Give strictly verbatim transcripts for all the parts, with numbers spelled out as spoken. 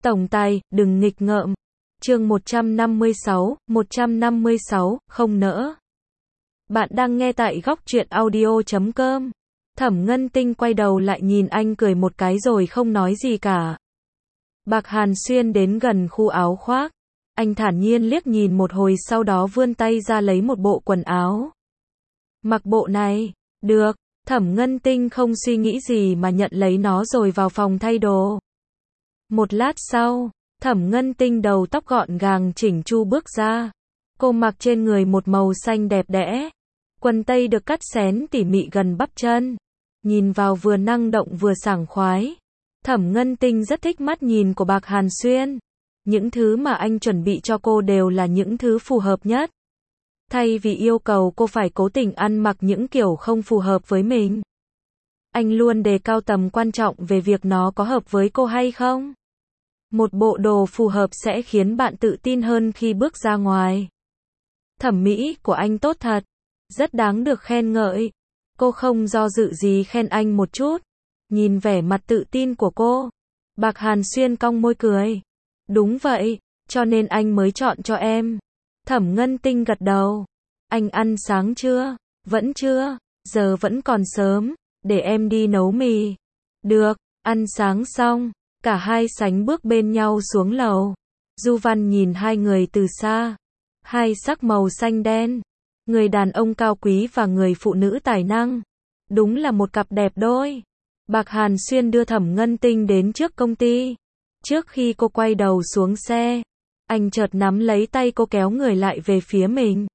Tổng tài, đừng nghịch ngợm. Chương một trăm năm mươi sáu, một trăm năm mươi sáu, không nỡ. Bạn đang nghe tại góc truyện audio chấm com. Thẩm Ngân Tinh quay đầu lại nhìn anh cười một cái rồi không nói gì cả. Bạc Hàn Xuyên đến gần khu áo khoác. Anh thản nhiên liếc nhìn một hồi sau đó vươn tay ra lấy một bộ quần áo. Mặc bộ này, được. Thẩm Ngân Tinh không suy nghĩ gì mà nhận lấy nó rồi vào phòng thay đồ. Một lát sau, Thẩm Ngân Tinh đầu tóc gọn gàng chỉnh chu bước ra. Cô mặc trên người một màu xanh đẹp đẽ. Quần tây được cắt xén tỉ mỉ gần bắp chân. Nhìn vào vừa năng động vừa sảng khoái. Thẩm Ngân Tinh rất thích mắt nhìn của Bạc Hàn Xuyên. Những thứ mà anh chuẩn bị cho cô đều là những thứ phù hợp nhất. Thay vì yêu cầu cô phải cố tình ăn mặc những kiểu không phù hợp với mình, anh luôn đề cao tầm quan trọng về việc nó có hợp với cô hay không. Một bộ đồ phù hợp sẽ khiến bạn tự tin hơn khi bước ra ngoài. Thẩm mỹ của anh tốt thật, rất đáng được khen ngợi. Cô không do dự gì khen anh một chút. Nhìn vẻ mặt tự tin của cô, Bạc Hàn Xuyên cong môi cười. Đúng vậy, cho nên anh mới chọn cho em. Thẩm Ngân Tinh gật đầu. Anh ăn sáng chưa? Vẫn chưa, giờ vẫn còn sớm, để em đi nấu mì. Được, ăn sáng xong, cả hai sánh bước bên nhau xuống lầu. Du Văn nhìn hai người từ xa. Hai sắc màu xanh đen, người đàn ông cao quý và người phụ nữ tài năng. Đúng là một cặp đẹp đôi. Bạc Hàn Xuyên đưa Thẩm Ngân Tinh đến trước công ty. Trước khi cô quay đầu xuống xe, anh chợt nắm lấy tay cô kéo người lại về phía mình.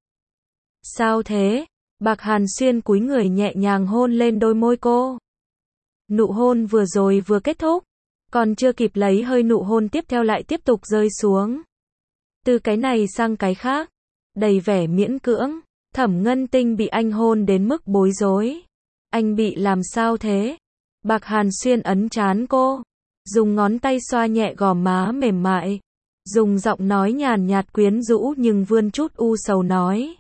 Sao thế? Bạc Hàn Xuyên cúi người nhẹ nhàng hôn lên đôi môi cô. Nụ hôn vừa rồi vừa kết thúc, còn chưa kịp lấy hơi nụ hôn tiếp theo lại tiếp tục rơi xuống. Từ cái này sang cái khác, đầy vẻ miễn cưỡng. Thẩm Ngân Tinh bị anh hôn đến mức bối rối. Anh bị làm sao thế? Bạc Hàn Xuyên ấn trán cô, dùng ngón tay xoa nhẹ gò má mềm mại, dùng giọng nói nhàn nhạt quyến rũ nhưng vươn chút u sầu nói.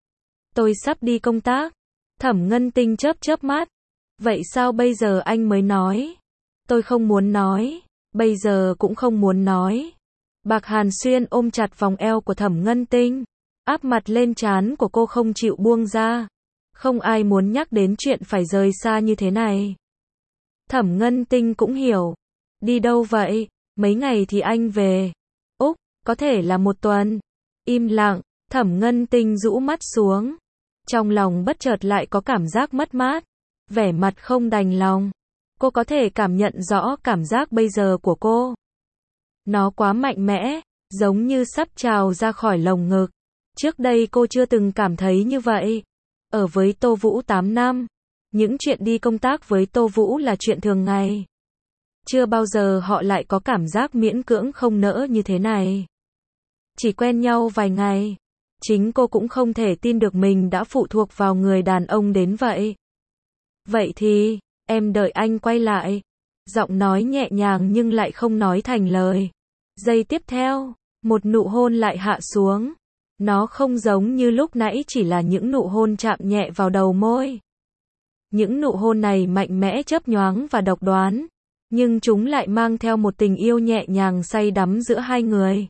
Tôi sắp đi công tác. Thẩm Ngân Tinh chớp chớp mắt. Vậy sao bây giờ anh mới nói? Tôi không muốn nói, bây giờ cũng không muốn nói. Bạc Hàn Xuyên ôm chặt vòng eo của Thẩm Ngân Tinh, áp mặt lên trán của cô không chịu buông ra. Không ai muốn nhắc đến chuyện phải rời xa như thế này. Thẩm Ngân Tinh cũng hiểu. Đi đâu vậy? Mấy ngày thì anh về. Úc, có thể là một tuần. Im lặng, Thẩm Ngân Tinh rũ mắt xuống. Trong lòng bất chợt lại có cảm giác mất mát. Vẻ mặt không đành lòng. Cô có thể cảm nhận rõ cảm giác bây giờ của cô. Nó quá mạnh mẽ, giống như sắp trào ra khỏi lồng ngực. Trước đây cô chưa từng cảm thấy như vậy. Ở với Tô Vũ tám năm, những chuyện đi công tác với Tô Vũ là chuyện thường ngày. Chưa bao giờ họ lại có cảm giác miễn cưỡng không nỡ như thế này. Chỉ quen nhau vài ngày, chính cô cũng không thể tin được mình đã phụ thuộc vào người đàn ông đến vậy. Vậy thì, em đợi anh quay lại. Giọng nói nhẹ nhàng nhưng lại không nói thành lời. Giây tiếp theo, một nụ hôn lại hạ xuống. Nó không giống như lúc nãy chỉ là những nụ hôn chạm nhẹ vào đầu môi. Những nụ hôn này mạnh mẽ chớp nhoáng và độc đoán, nhưng chúng lại mang theo một tình yêu nhẹ nhàng say đắm giữa hai người.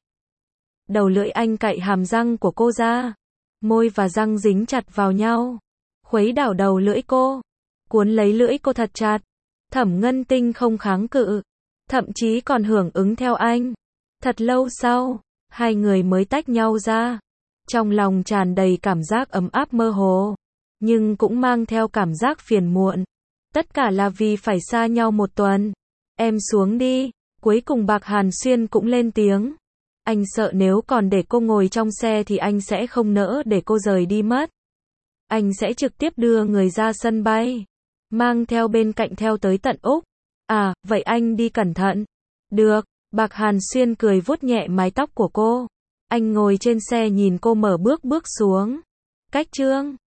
Đầu lưỡi anh cạy hàm răng của cô ra, môi và răng dính chặt vào nhau, khuấy đảo đầu lưỡi cô, cuốn lấy lưỡi cô thật chặt. Thẩm Ngân Tinh không kháng cự, thậm chí còn hưởng ứng theo anh. Thật lâu sau, hai người mới tách nhau ra. Trong lòng tràn đầy cảm giác ấm áp mơ hồ, nhưng cũng mang theo cảm giác phiền muộn. Tất cả là vì phải xa nhau một tuần. Em xuống đi. Cuối cùng Bạc Hàn Xuyên cũng lên tiếng. Anh sợ nếu còn để cô ngồi trong xe thì anh sẽ không nỡ để cô rời đi mất. Anh sẽ trực tiếp đưa người ra sân bay, mang theo bên cạnh theo tới tận Úc. À, vậy anh đi cẩn thận. Được. Bạc Hàn Xuyên cười vuốt nhẹ mái tóc của cô. Anh ngồi trên xe nhìn cô mở bước bước xuống. Cách chương